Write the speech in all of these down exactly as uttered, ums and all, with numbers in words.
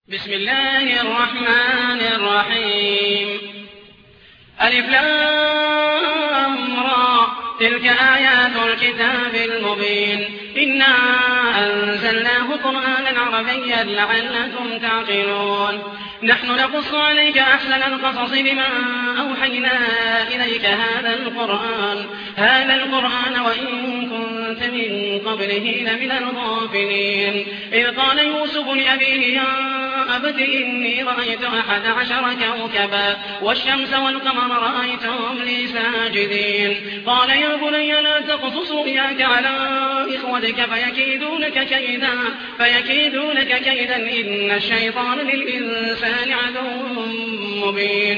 بسم الله الرحمن الرحيم ألف لام را تلك آيات الكتاب المبين إنا أنزلناه قرآنا عربيا لعلكم تعقلون نحن نقص عليك أحسن القصص بما أوحينا إليك هذا القرآن هذا القرآن وإن كنت من قبله لمن الغافلين إذ قال يوسف لأبيه يا أبت إني رأيت أحد عشر كوكبا والشمس والقمر رأيتهم لي ساجدين قال يا بني لا تقصص رؤياك على إخوتك فيكيدون لك كيدا فيكيدون لك كيدا إن الشيطان للإنسان عدو مبين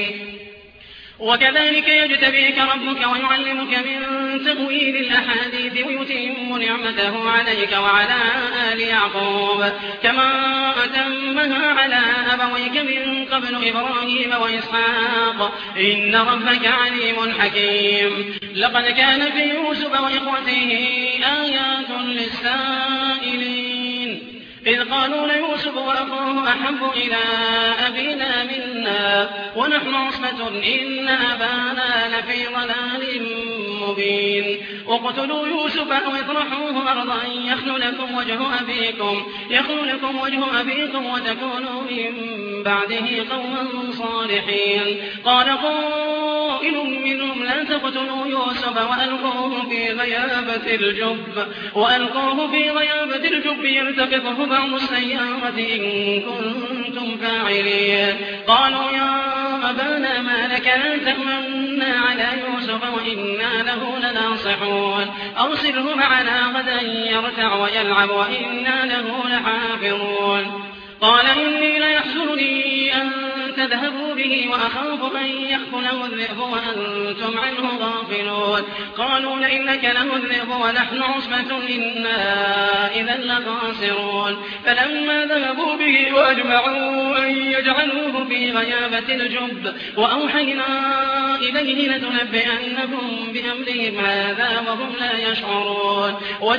وكذلك يجتبيك ربك ويعلمك من تأويل الأحاديث ويتم نعمته عليك وعلى آل يعقوب كما أتمها على أبويك من قبل إبراهيم وإسحاق إن ربك عليم حكيم لقد كان في يوسف وإخوته آيات للسائلين إذ قالوا ليوسف وأخوه أحب إلى أبينا منا ونحن عصبة إن أبانا لفي ضلال مبين اقتلوا يوسف أو اطرحوه أرضا يخل لكم وجه أبيكم يخل لكم وجه أبيكم وتكونوا من بعده قوما صالحين قال قائل منهم لا تقتلوا يوسف وألقوه في غيابة الجب وألقوه في غيابة الجب يلتقطه بعض السيارة إن كنتم فاعلين قالوا يا أبانا ما لك لا تأمنا على يوسف وإنا له لناصحون أرسله معنا غدا يرتع ويلعب وإنا له لحافظون قال إني ليحزنني أن تذهبوا به وأخاف أن يأكله الذئب وأنتم عنه غافلون قالوا لئنك له الذئب ونحن عصبة إنا إذا لخاسرون فلما ذهبوا به وأجمعوا أن يجعلوه في غيابة الجب وأوحينا إليه لتنبئنهم بأمرهم هذا وهم لا يشعرون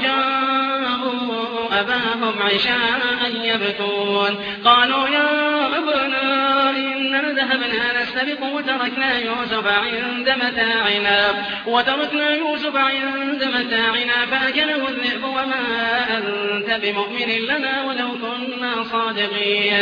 وجاءوا أباهم عشاء يبكون قالوا يا أبانا إننا ذهبنا نستبق وتركنا يوسف عند متاعنا وتركنا يوسف عند متاعنا فأكله الذئب وما أنت بمؤمن لنا ولو كنا صادقين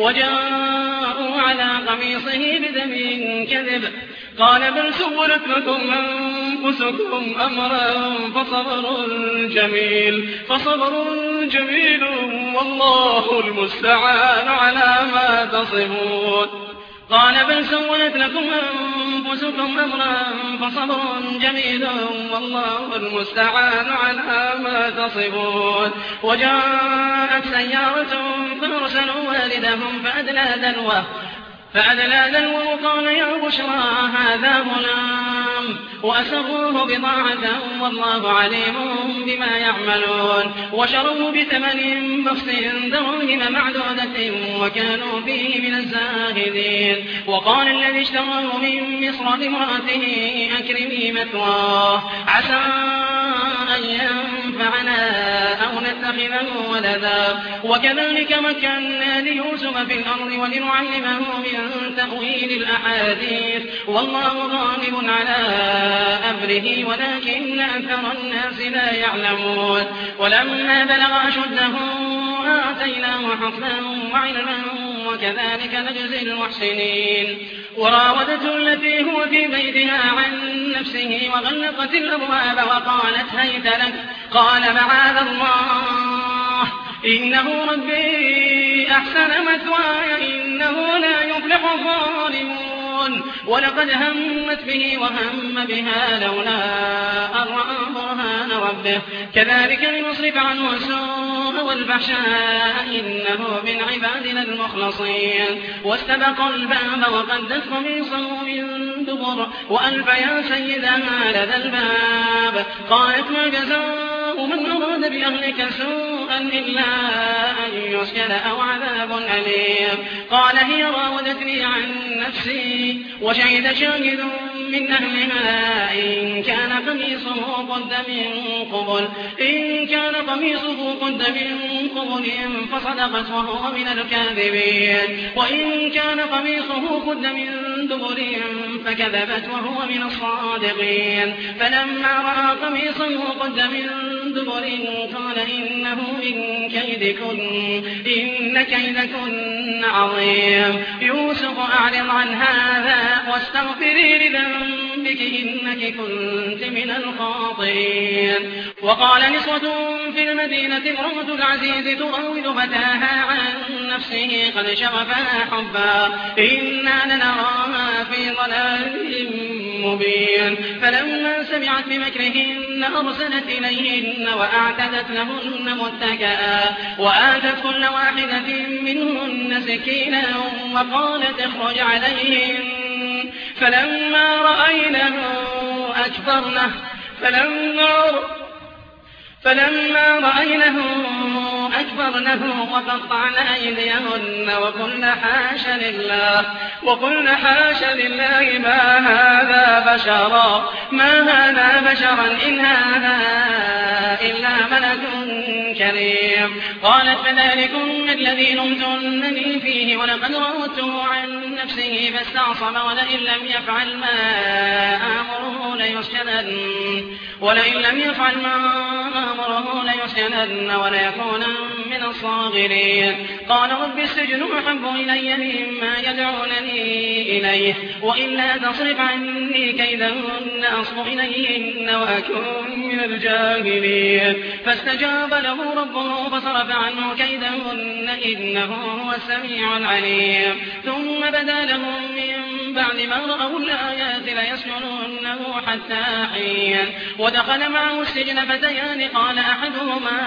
وجاءوا على قميصه بدم كذب قال بل سولت لكم أنفسكم أمرا فصبر جميل فصبر جميل والله المستعان على ما تصفون قال بل سولت لكم أنفسكم أمرا فصبر جميل والله المستعان على ما تصفون وجاءت سيارة فأرسلوا والدهم فأدلى دلوه فأدلى دلوه قال يا بشرى هذا غلام وأسروه بضاعة والله عليم بما يعملون وشروه بثمن بخس دراهم معدودة وكانوا فيه من الزاهدين وقال الذي اشتراه من مصر لامرأته أكرمي مثواه عسى أن ينفعنا أو نتخذه ولدا وكذلك مكنا ليوسف في الأرض ولنعلمه من تأويل الأحاديث والله غالب على أمره ولكن أكثر الناس لا يعلمون ولما بلغ أشده آتيناه حكما وعلما وكذلك نجزي المحسنين وراودته التي هو في بيتها عن نفسه وغلقت الأبواب وقالت هيت لك قال معاذ الله إنه ربي أحسن مثواي إنه لا يفلح الظالمون ولقد همت به وهم بها لولا أن رأى برهان ربه كذلك لنصرف عنه السوء والفحشاء إنه من عبادنا المخلصين واستبق الباب وقدت قميصه من دبر وألف يا سيدها لدى الباب قالت ما جزاء من أراد بأهلك سوءا صالحا إلا أن يسجن أو عذاب أليم. قال هي راودتني عن نفسي وشهد شاهد من أهلها إن كان قميصه قد من قبل إن كان قميصه قد من قبل فصدقت وهو من الكاذبين وإن كان قميصه قد من دبر فكذبت وهو من الصادقين. فلما رأى قميصه قد من دبر قال إنه من كيدكن إن كيدكن عظيم. يوسف أعرض عن هذا واستغفري لذنبك إنك كنت من الخاطئين. وقال نسوة في المدينة امرأة العزيز تراود فتاها عن نفسه قد شغفها حبا إنا لنراها في ضلال مبين. فلما سمعت بمكرهن أرسلت إليهن وأعتدت لهن متكئا وآتت كل واحدة منهن سكينا وقالت اخرج عليهن. فلما رأينه أكبرنه فلما فلما رأينه أكبرنه وقطعن أيديهن وقلن حاش لله وقلن حاش لله ما هذا بشرا ما هذا بشرا إن هذا إلا ملك كريم. قالت فذلكم الذي لمتنني فيه ولقد راودته عن نفسه فاستعصم ولئن لم يفعل ما آمره ليسجنن ولئن لم يفعل ما آمره ليسجنن وليكونن من الصاغرين. قال رب السجن أحب إلي مما يدعونني إليه وإلا تصرف عني كيدهن أصب إليهن وأكون من الجاهلين. فاستجاب له ربه فصرف عنه كيدهن إنه هو السميع العليم. ثم بدا لهم من بعد ما رأوا الآيات ليسجننه حتى حين. ودخل معه السجن فتيان قال أحدهما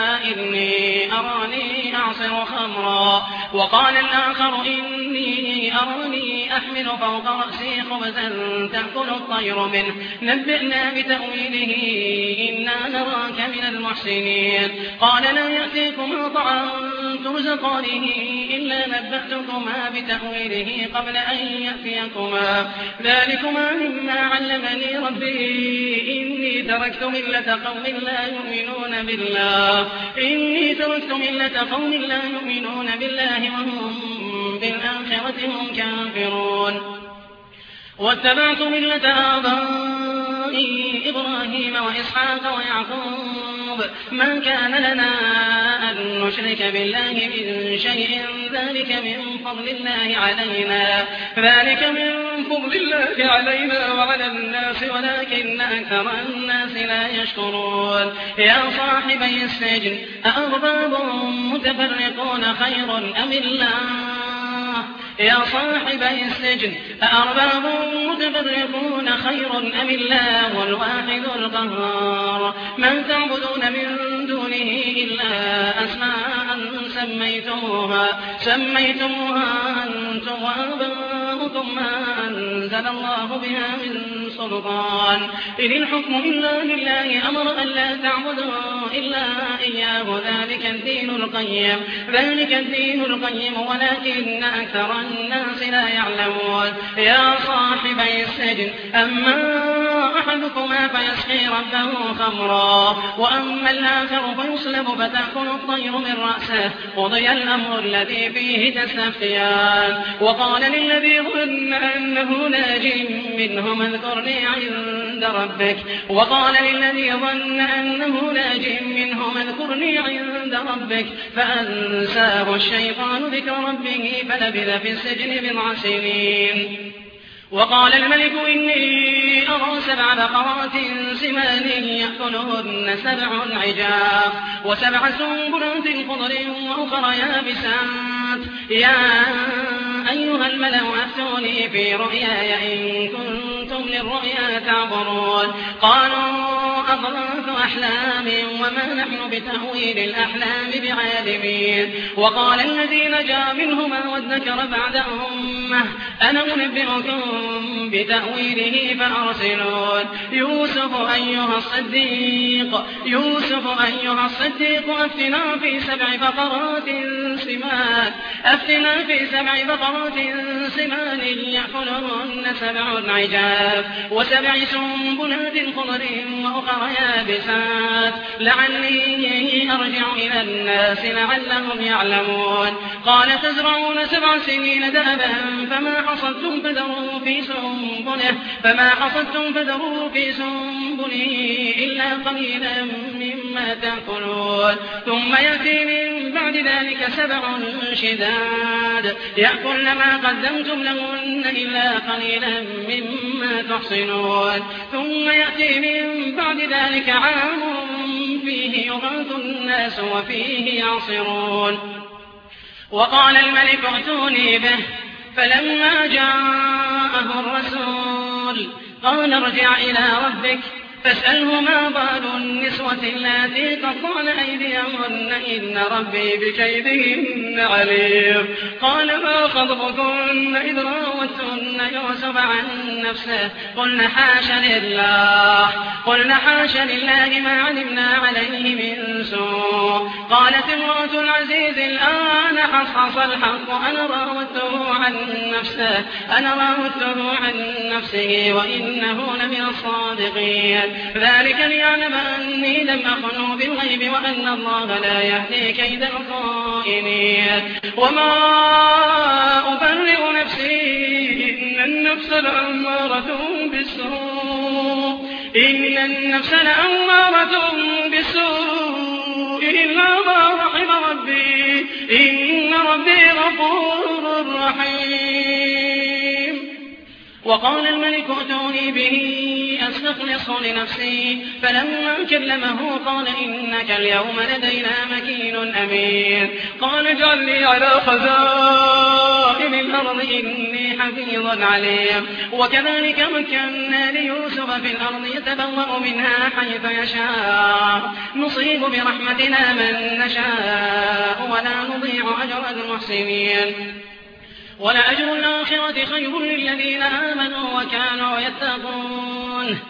إني أراني أعصر خمرا وقال الآخر إني أراني أحمل فوق رأسي خبزا تأكل الطير منه نبئنا بتأويله إنا نراك من المحسنين. قال لا يأتيكما طعام ترزقانه إلا نبأتكما بتأويله قبل أن يأتيكما ذلكما مما علمني ربي إني تركت ملة قوم لا يؤمنون بالله إني تركت ملة قوم لا يؤمنون بالله وهم بالآخرة هم كافرون. واتبعت ملة آبائي إبراهيم وإسحاق ويعقوب ما كان لنا أن نشرك بالله من شيء ذلك من فضل الله علينا ذلك من فضل الله علينا وعلى الناس ولكن أكثر الناس لا يشكرون. يا صاحبي السجن أأرباب متفرقون خير أم الله يا صاحبي السجن أأرباب متفرقون خير أم الله الواحد القهار. من تعبدون من دونه إلا أسماء سميتموها سميتموها أنتم وآباؤكم ما أنزل الله بها من سلطان إن الحكم إلا لله أمر أن لا تعبدوا إلا إياه ذلك الدين القيم ذلك الدين القيم ولكن أكثر الناس لا يعلمون. يا صاحبي السجن أما أحدكما فيسقي ربه خمرا وأما الآخر فيصلب فتأكل الطير من رأسه قضي الأمر الذي فيه تستفتيان. وقال للذي ظن أنه ناج منهم اذكرني عند ربك وقال للذي ظن أنه ناج منهم اذكرني عند ربك فأنساه الشيطان ذكر ربه فلبث في السجن بضع سنين. وقال الملك إني أرى سبع بقرات سمان يأكلهن سبع عجاف وسبع سنبلات خضر وأخرى يابسات يا أيها الملأ أفتوني في رؤياي إن كنتم للرؤيا تعبرون. قالوا أضغاث أحلام وما نحن بتأويل الأحلام بعالمين. وقال الذي نجا منهما وادكر بعد أمة أنا أنبئكم بتأويله فأرسلون. يوسف أيها الصديق يوسف أيها الصديق أفتنا في سبع بقرات سمان أفتنا في سبع بقرات سمان يأكلهن سبع عجاف وسبع سنبلات خضر وأخرى يابسات لعلي أرجع إلى الناس لعلهم يعلمون. قال تزرعون سبع سنين دأبا فما حصدتم فذروا في سنبله فما حصدتم فذروا في سنبله إلا قليلا مما تأكلون. ثم يأتي من بعد ذلك سبع شداد يأكل ما قدمتم لهن إلا قليلا مما تحصنون. ثم يأتي من بعد ذلك عام فيه يغاث الناس وفيه يعصرون. وقال الملك ائتوني به فلما جاءه الرسول قال ارجع إلى ربك فاسأله ما بال النسوة اللاتي قطعن أيديهن إن ربي بكيدهن عليم. قال ما خطبكن إذ راوتن يوسف عن نفسه قلن حاش لله قلن حاش لله ما علمنا عليه من سوء. قالت امرأة العزيز الآن حصحص الحق أنا راودته عن نفسه أنا راودته عن نفسه وإنه لمن الصادقين. ذلك ليعلم أني لم أخنه بالغيب وأن الله لا يهدي كيد الخائنين. وما أبرئ نفسي إن النفس لأمارة بالسوء إن النفس لأمارة بالسوء إلا ما رحم ربي إن ربي غفور رحيم. وقال الملك ائتوني به أستخلصه لنفسي فلما كلمه قال إنك اليوم لدينا مكين أمين. قال اجعل لي على خزائن الأرض إني حفيظ عليم. وكذلك مكنا ليوسف في الأرض يتبوأ منها حيث يشاء نصيب برحمتنا من نشاء ولا نضيع أجر المحسنين. ولأجر الآخرة خير للذين آمنوا وكانوا يتقون.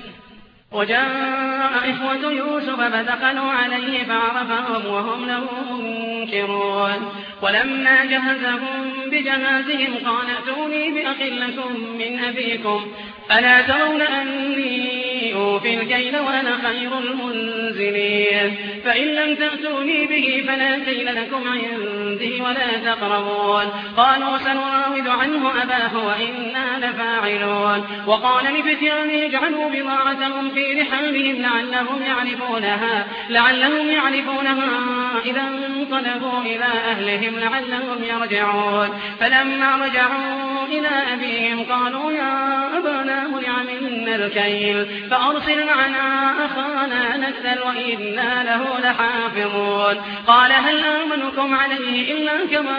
وجاء إخوة يوسف فدخلوا عليه فعرفهم وهم له منكرون. ولما جهزهم بجهازهم قال ائتوني بأخ لكم من أبيكم ألا ترون أني أوفي الكيل وأنا خير المنزلين. فإن لم تأتوني به فلا كيل لكم عندي ولا تقربون. قالوا سنراود عنه أباه وإنا لفاعلون. وقال لفتيانه اجعلوا بضاعتهم في رحالهم لعلهم يعرفونها لعلهم يعرفونها إذا انقلبوا إلى أهلهم لعلهم يرجعون. فلما رجعوا إلى أبيهم قالوا يا أبانا منع منا الكيل فأرسل معنا أخانا نكتل وإنا له لحافظون. قال هل آمنكم عليه إلا كما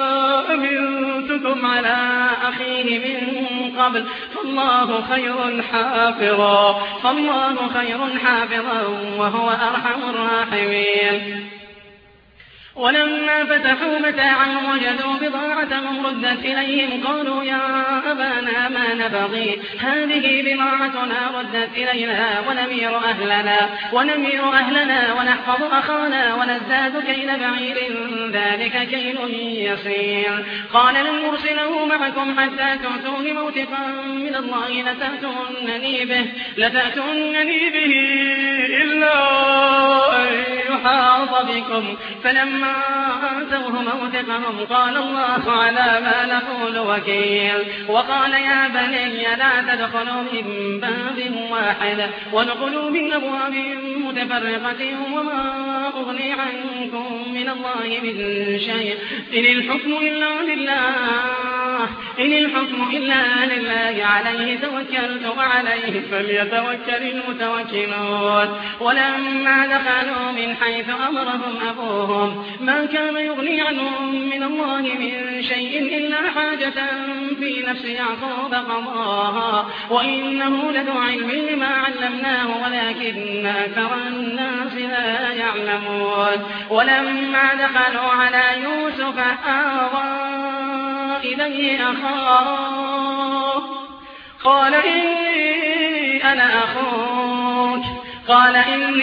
أمنتكم على أخيه من قبل فالله خير حافظا فالله خير حافظا وهو أرحم الراحمين. ولما فتحوا متاعهم وجدوا بضاعتهم ردت إليهم قالوا يا أبانا ما نبغي هذه بضاعتنا ردت إلينا ونمير أهلنا ونمير أهلنا ونحفظ أخانا ونزداد كيل بعير ذلك كيل يسير. قال لن أرسله معكم حتى تؤتون موثقا من الله لتأتونني به لتأتونني به إلا أن يحاط بكم. فلما آتوه موثقهم قال الله على ما نقول وكيل. وقال يا بني لا تدخلوا من باب واحد وادخلوا من أبواب متفرقة وما أغني عنكم من الله من شيء إن الحكم إلا لله إن الحكم إلا لله عليه توكلت وعليه فليتوكل المتوكلون ولما دخلوا من حيث أمرهم أبوهم ما كان يغني عنهم من الله من شيء إلا حاجة في نفس يعقوب قضاها وإنه لذو علم لما علمناه ولكن أكثر الناس لا يعلمون ولما دخلوا على يوسف آوى إليه أخاه قال إني أنا أخوك قال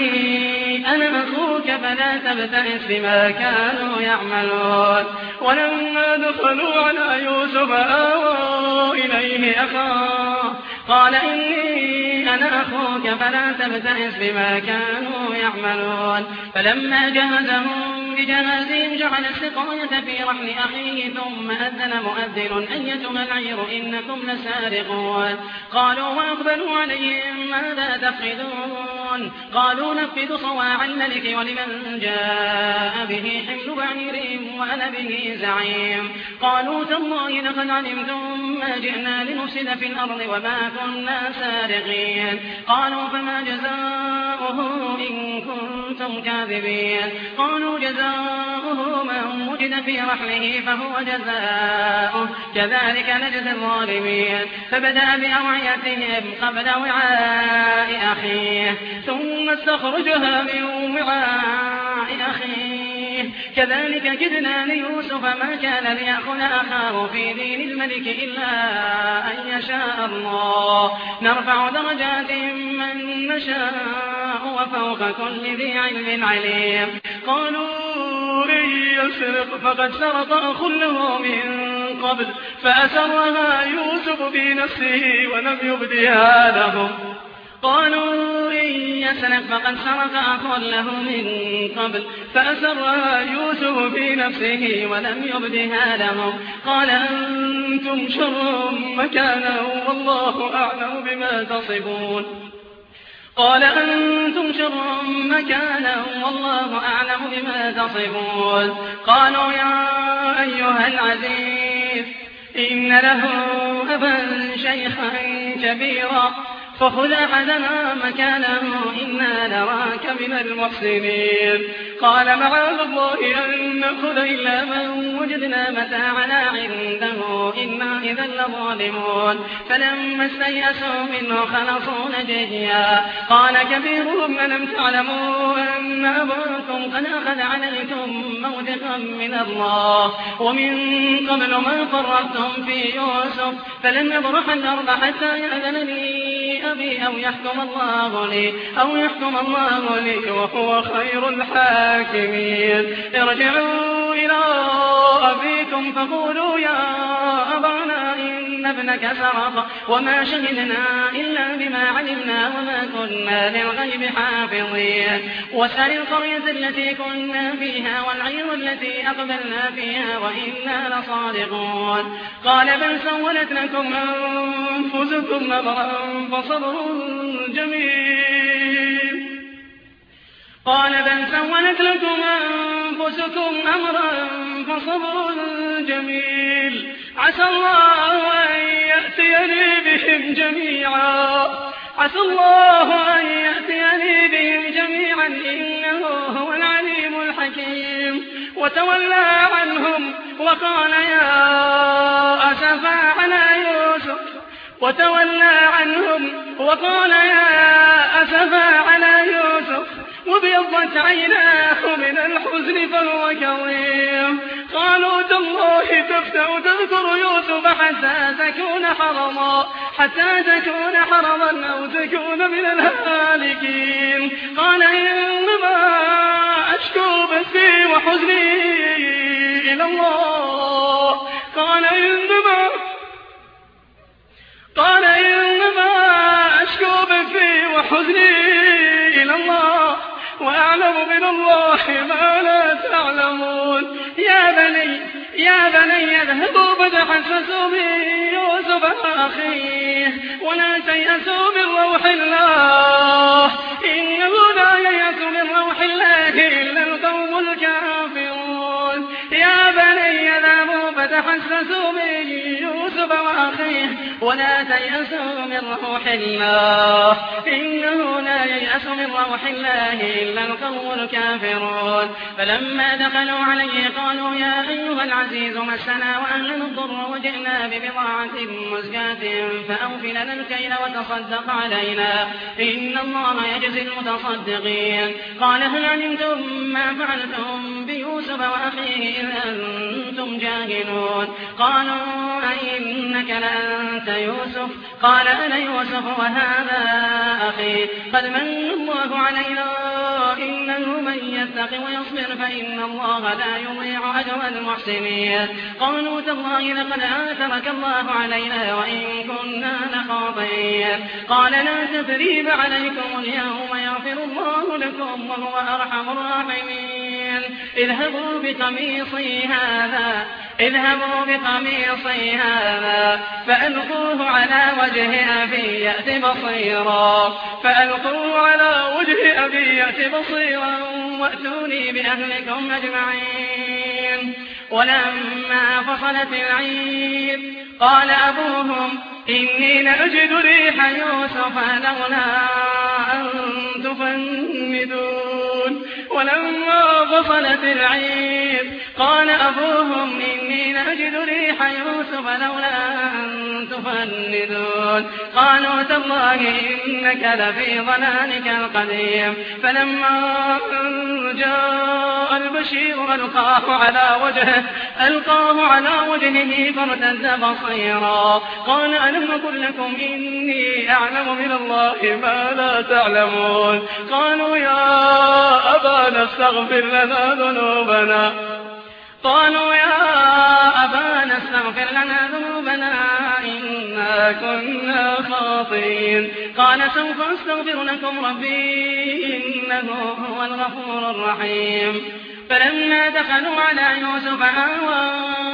إني أنا أخوك فلا تبتئس بما كانوا يعملون ولما دخلوا على يوسف آوى إليه أخاه قال إني أنا أخوك فلا تبتئس بما كانوا يعملون فلما جهزهم بجهازهم جعل السقاية في رحل أخيه ثم أذن مؤذن أيتها العير إنكم لسارقون قالوا وأقبلوا عليهم ماذا تفقدون قالوا نفقد صواع الملك ولمن جاء به حمل بعير وأنا به زعيم قالوا تالله لقد علمتم ما جئنا لنفسد في الأرض وما كنا سارقين قالوا فما جزاؤه إن كنتم كاذبين قالوا جزاؤه من وجد في رحله فهو جزاؤه كذلك نجزي الظالمين فبدأ بأوعيتهم قبل وعاء أخيه ثم استخرجها من وعاء أخيه كذلك كدنا ليوسف ما كان ليأخذ أخاه في دين الملك إلا أن يشاء الله نرفع درجات من نشاء وفوق كل ذي علم عليم قالوا إن يسرق فقد سرق أخ له من قبل فأسرها يوسف بنفسه ولم يبدها لهم قالوا إن يسرق فقد سرق أخ له من قبل فأسرها يوسف بنفسه ولم يبدها لهم قال أنتم شر مكانا والله أعلم بما تصفون قال أنتم شر مكانا والله أعلم بما تصفون قالوا يا أيها العزيز إن له أبا شيخا كبيرا فخذ أحدنا مكانه إنا نراك من المحسنين قال معاذ الله أن نأخذ إلا من وجدنا متاعنا عنده إنا إذا لظالمون فلما استيأسوا منه خلصوا نجيا قال كبيرهم ألم تعلموا أن أباكم قد أخذ عليكم موثقا من الله ومن قبل ما فرطتم في يوسف فلن يبرح الأرض حتى يأذن لي أبي أو يحكم الله لي أو يحكم الله لي وهو خير الحاكمين ارجعوا إلى أبيكم فقولوا يا أبانا إن ابنك سرق وما شهدنا إلا بما علمنا وما كنا للغيب حافظين واسأل القرية التي كنا فيها والعير التي أقبلنا فيها وإنا لصادقون قال بل سولت لكم أنفسكم أمرا فصبر جميل قال بل سولت لكم أنفسكم أمرا فصبر جميل عسى الله أن يأتيني بهم جميعا عسى الله أن يأتيني بهم جميعا إنه هو العليم الحكيم وتولى عنهم وقال يا أسفا على يوسف وتولى عنهم وقال يا أسفا على يوسف وابيضت عيناه من الحزن فهو كظيم قالوا تالله تفتأ تذكر يوسف حتى تكون حرما حتى تكون حرما أو تكون من الهالكين قال إنما أشكو بثي وحزني إلى الله قال إنما قال إنما أشكو بثي وحزني إلى الله وأعلم من الله ما لا تعلمون يا بني يا بني اذهبوا فتحسسوا من يوسف أخيه ولا تيأسوا من روح الله إنه لا ييأس من روح الله إلا القوم الكافرون يا بني اذهبوا فتحسسوا من يوسف يوسف وأخيه ولا تيأسوا من روح الله إنه لا ييأس من روح الله إلا القوم الكافرون فلما دخلوا عليه قالوا يا أيها العزيز مسنا وأهلنا الضر وجئنا ببضاعة مزجاة فأوف لنا الكيل وتصدق علينا إن الله يجزي المتصدقين قال هل علمتم ما فعلتم بيوسف وأخيه إذ أنتم جاهلون قالوا أئنك لأنت يوسف قال أنا يوسف وهذا أخي قد من الله علينا إنه من يتق ويصبر فإن الله لا يضيع أجر المحسنين قالوا تالله لقد آثرك الله علينا وإن كنا لخاطئين قال لا تثريب عليكم اليوم يغفر الله لكم وهو أرحم الراحمين اذهبوا بقميصي هذا اذهبوا بقميصي هذا فألقوه على وجه أبي يأت بصيرا فألقوه على وجه أبي يأت بصيرا وأتوني بأهلكم أجمعين ولما فصلت العيد قال أبوهم إني لأجد ريح يوسف لولا أن تفندون ولما فصلت العيد قال أبوهم إني لأجد ريح يوسف لولا أن تفندون قالوا تالله إنك لفي ضلالك القديم فلما جاء البشير ألقاه على وجهه ألقاه على وجهه فارتد بصيرا قال ألم أقل لكم إني أعلم من الله ما لا تعلمون قالوا يا أبانا استغفر لنا ذنوبنا قالوا يا أبانا استغفر لنا ذنوبنا إنا كنا خاطئين قال سوف أستغفر لكم ربي إنه هو الغفور الرحيم فلما دخلوا على يوسف آوى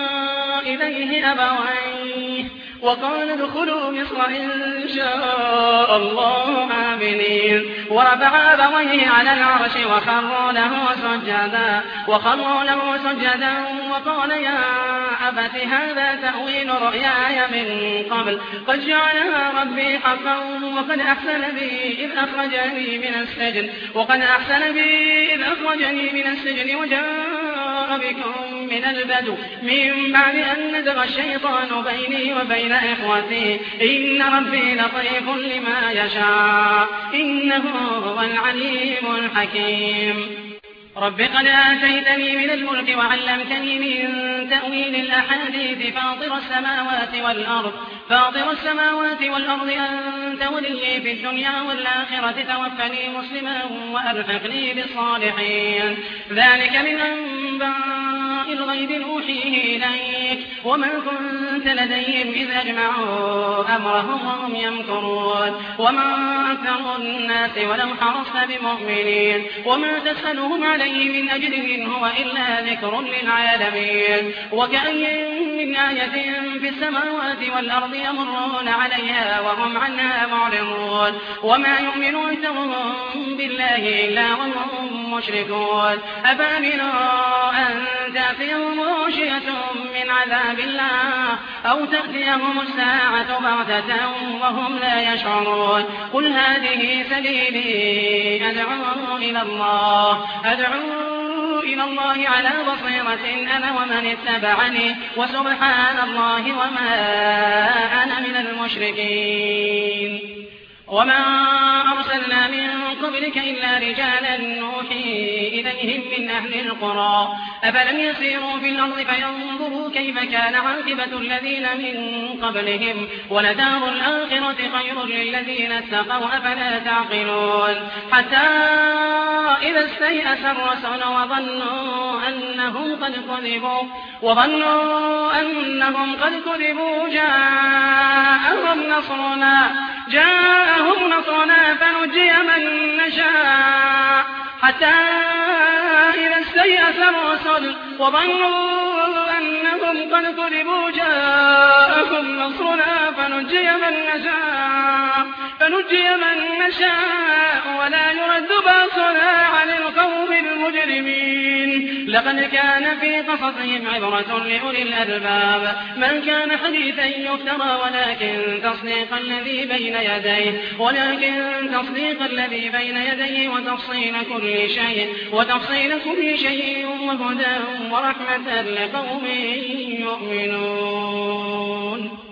إليه أبويه وقال ادخلوا مصر إن شاء الله آمنين ورفع أبويه على العرش وخروا له سجدا وخروا له سجدا وقال يا أبت هذا تأويل رؤياي من قبل قد جعلها ربي حقا وقد أحسن بي إذ أخرجني من السجن وقد أحسن بي إذ أخرجني من السجن وجاء بكم من البدو من بعد أن نزغ الشيطان بيني وبين إخوتي إن ربي لطيف لما يشاء إنه هو العليم الحكيم رب قد آتيتني من الملك وعلمتني من تأويل الأحاديث فاطر السماوات والأرض فاطر السماوات والأرض أنت ولي في الدنيا والآخرة توفني مسلما وألحقني بالصالحين ذلك من أنباء الغيب نوحيه إليك وما كنت لديهم إذ أجمعوا أمرهم وهم يمكرون وما أكثر الناس ولو حرصت بمؤمنين وما تسألهم عليه من أجر إن هو إلا ذكر للعالمين وكأي من آية في السماوات والأرض يمرون عليها وهم عنها معرضون وما يؤمن أكثرهم بالله إلا وهم مشركون أفأمنوا أن تأتيهم غاشية من عذاب الله أو تأتيهم الساعة بغتة وهم لا يشعرون قل هذه سبيلي أدعو إلى الله أدعو إلى الله على بصيرة أنا ومن اتبعني وسبحان الله وما أنا من المشركين وما أرسلنا من قبلك إلا رجالا نوحي إليهم من أهل القرى أفلم يسيروا في الأرض فينظروا كيف كان عاقبة الذين من قبلهم ولدار الآخرة خير للذين اتقوا أفلا تعقلون حتى إذا استيأس الرسل وظنوا أنهم قد كذبوا وظنوا أنهم قد كذبوا جاءهم نصرنا جاءهم نصرنا فنجي من نشاء حتى إذا استيأس الرسل وظنوا أنهم قد كذبوا جاءهم نصرنا فنجي من نشاء فنجي من نشاء ولا يرد بأسنا عن القوم المجرمين. لقد كان في قصصهم عبرة لأولي الألباب من كان حديثا يفترى ولكن تصديق الذي بين يديه ولكن تصديق الذي بين يديه وتفصيل كل شيء وتفصيل كل شيء وهدى ورحمة لقوم يؤمنون.